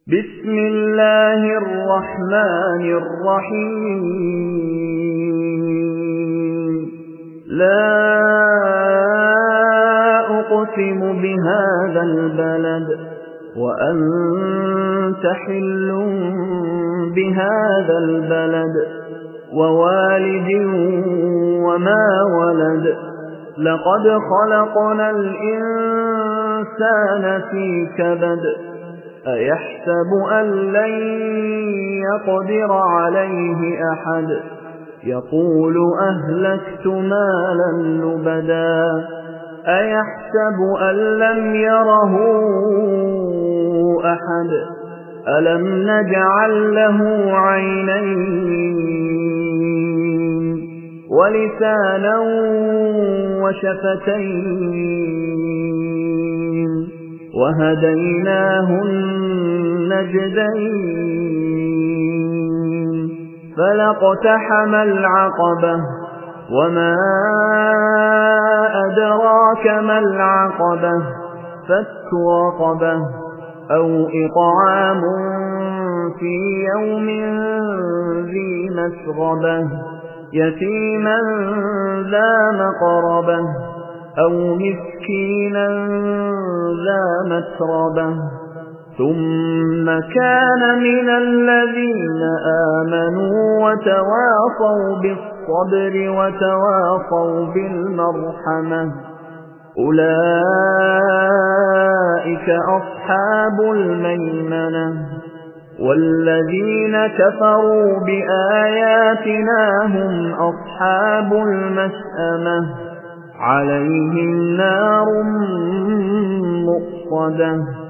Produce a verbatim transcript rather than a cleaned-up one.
بسم الله الرحمن الرحيم لا أقسم بهذا البلد وأنت حل بهذا البلد ووالد وما ولد لقد خلقنا الإنسان في كبد أيحسب أن لن يقدر عليه أحد يقول أهلكت مالا لبدا أيحسب أن لم يره أحد ألم نجعل له عينين ولسانا وشفتين وهديناه النجدين فلاقتحم العقبة وما أدراك ما العقبة فك رقبة أو إطعام في يوم ذي مسغبة يتيما ذا مقربة أو مسكينا ذا متربة ثم كان من الذين آمنوا وتواصوا بالصبر وتواصوا بالمرحمة أولئك أصحاب الميمنة والذين كفروا بآياتنا هم أصحاب المشأمة عليهم نار مؤصدة